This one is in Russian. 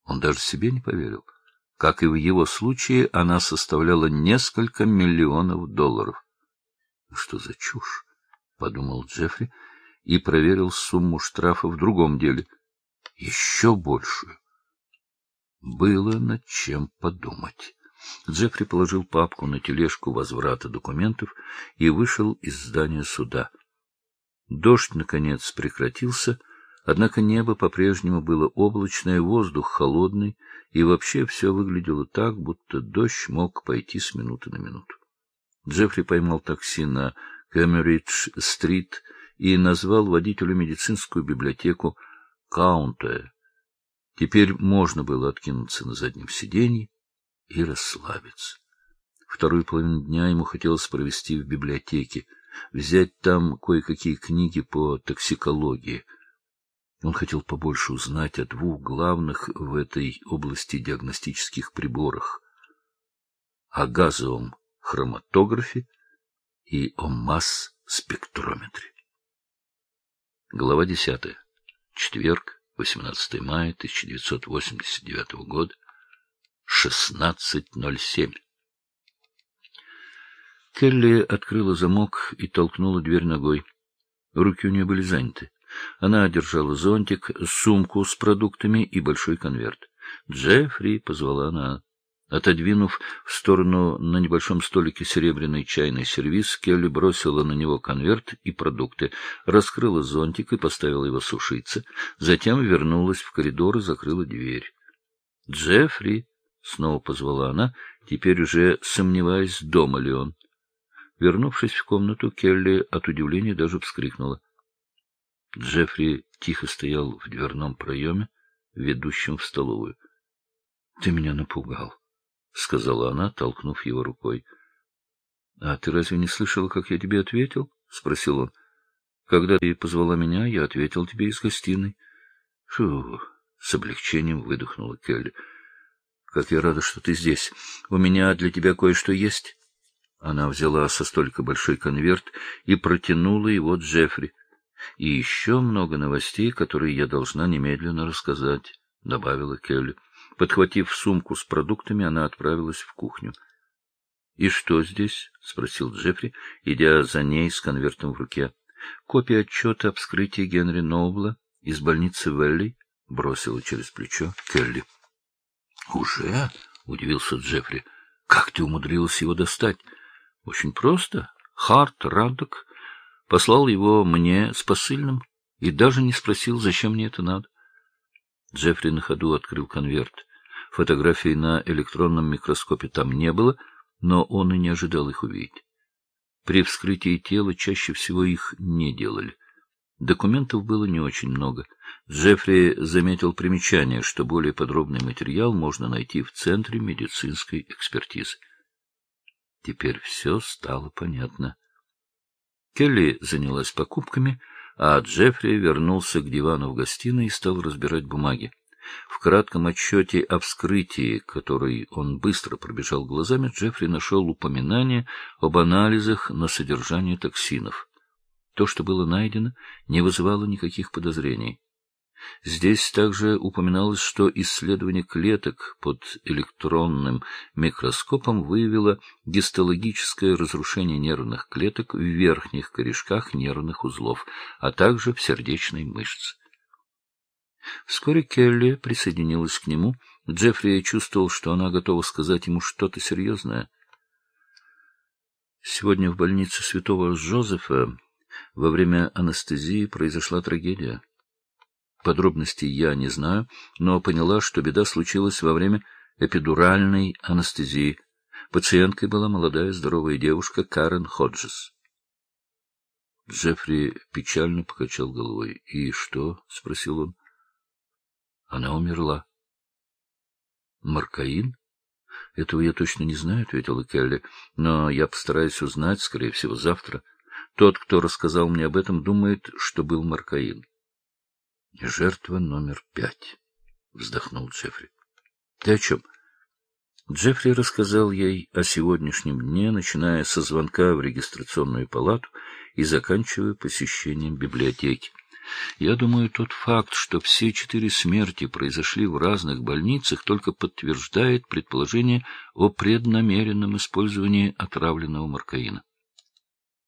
Он даже себе не поверил. Как и в его случае, она составляла несколько миллионов долларов. «Что за чушь?» — подумал Джеффри и проверил сумму штрафа в другом деле. Еще большую. Было над чем подумать. Джеффри положил папку на тележку возврата документов и вышел из здания суда. Дождь, наконец, прекратился, однако небо по-прежнему было облачное, воздух холодный, и вообще все выглядело так, будто дождь мог пойти с минуты на минуту. Джеффри поймал такси на Кэмеридж-стрит и назвал водителю медицинскую библиотеку Каунтуэ. Теперь можно было откинуться на заднем сиденье и расслабиться. Вторую половину дня ему хотелось провести в библиотеке, взять там кое-какие книги по токсикологии. Он хотел побольше узнать о двух главных в этой области диагностических приборах — о газовом хроматографе и о масс-спектрометре. Глава 10. Четверг, 18 мая 1989 года, 16:07. Келли открыла замок и толкнула дверь ногой. Руки у нее были заняты. Она держала зонтик, сумку с продуктами и большой конверт. «Джеффри!» — позвала она. Отодвинув в сторону на небольшом столике серебряный чайный сервиз, Келли бросила на него конверт и продукты, раскрыла зонтик и поставила его сушиться, затем вернулась в коридор и закрыла дверь. «Джеффри!» — снова позвала она, теперь уже сомневаясь, дома ли он. Вернувшись в комнату, Келли от удивления даже вскрикнула. Джеффри тихо стоял в дверном проеме, ведущем в столовую. — Ты меня напугал, — сказала она, толкнув его рукой. — А ты разве не слышала, как я тебе ответил? — спросил он. — Когда ты позвала меня, я ответил тебе из гостиной. — Фу! — с облегчением выдохнула Келли. — Как я рада, что ты здесь. У меня для тебя кое-что есть. Она взяла со столика большой конверт и протянула его Джеффри. — И еще много новостей, которые я должна немедленно рассказать, — добавила Келли. Подхватив сумку с продуктами, она отправилась в кухню. — И что здесь? — спросил Джеффри, идя за ней с конвертом в руке. — Копия отчета об вскрытии Генри Нобла из больницы Вэлли, — бросила через плечо Келли. — Уже? — удивился Джеффри. — Как ты умудрилась его достать? — Очень просто. Харт Раддок послал его мне с посыльным и даже не спросил, зачем мне это надо. Джеффри на ходу открыл конверт. Фотографий на электронном микроскопе там не было, но он и не ожидал их увидеть. При вскрытии тела чаще всего их не делали. Документов было не очень много. Джеффри заметил примечание, что более подробный материал можно найти в Центре медицинской экспертизы. Теперь все стало понятно. Келли занялась покупками, а Джеффри вернулся к дивану в гостиной и стал разбирать бумаги. В кратком отчете о вскрытии, который он быстро пробежал глазами, Джеффри нашел упоминание об анализах на содержание токсинов. То, что было найдено, не вызывало никаких подозрений. Здесь также упоминалось, что исследование клеток под электронным микроскопом выявило гистологическое разрушение нервных клеток в верхних корешках нервных узлов, а также в сердечной мышце. Вскоре Келли присоединилась к нему. Джеффри чувствовал, что она готова сказать ему что-то серьезное. Сегодня в больнице Святого Жозефа во время анестезии произошла трагедия. Подробностей я не знаю, но поняла, что беда случилась во время эпидуральной анестезии. Пациенткой была молодая здоровая девушка Карен Ходжес. Джеффри печально покачал головой. — И что? — спросил он. — Она умерла. — Маркаин? — Этого я точно не знаю, — ответила Келли, — но я постараюсь узнать, скорее всего, завтра. Тот, кто рассказал мне об этом, думает, что был Маркаин. — Жертва номер 5, — вздохнул Джеффри. — Ты о чем? Джеффри рассказал ей о сегодняшнем дне, начиная со звонка в регистрационную палату и заканчивая посещением библиотеки. Я думаю, тот факт, что все 4 смерти произошли в разных больницах, только подтверждает предположение о преднамеренном использовании отравленного маркаина.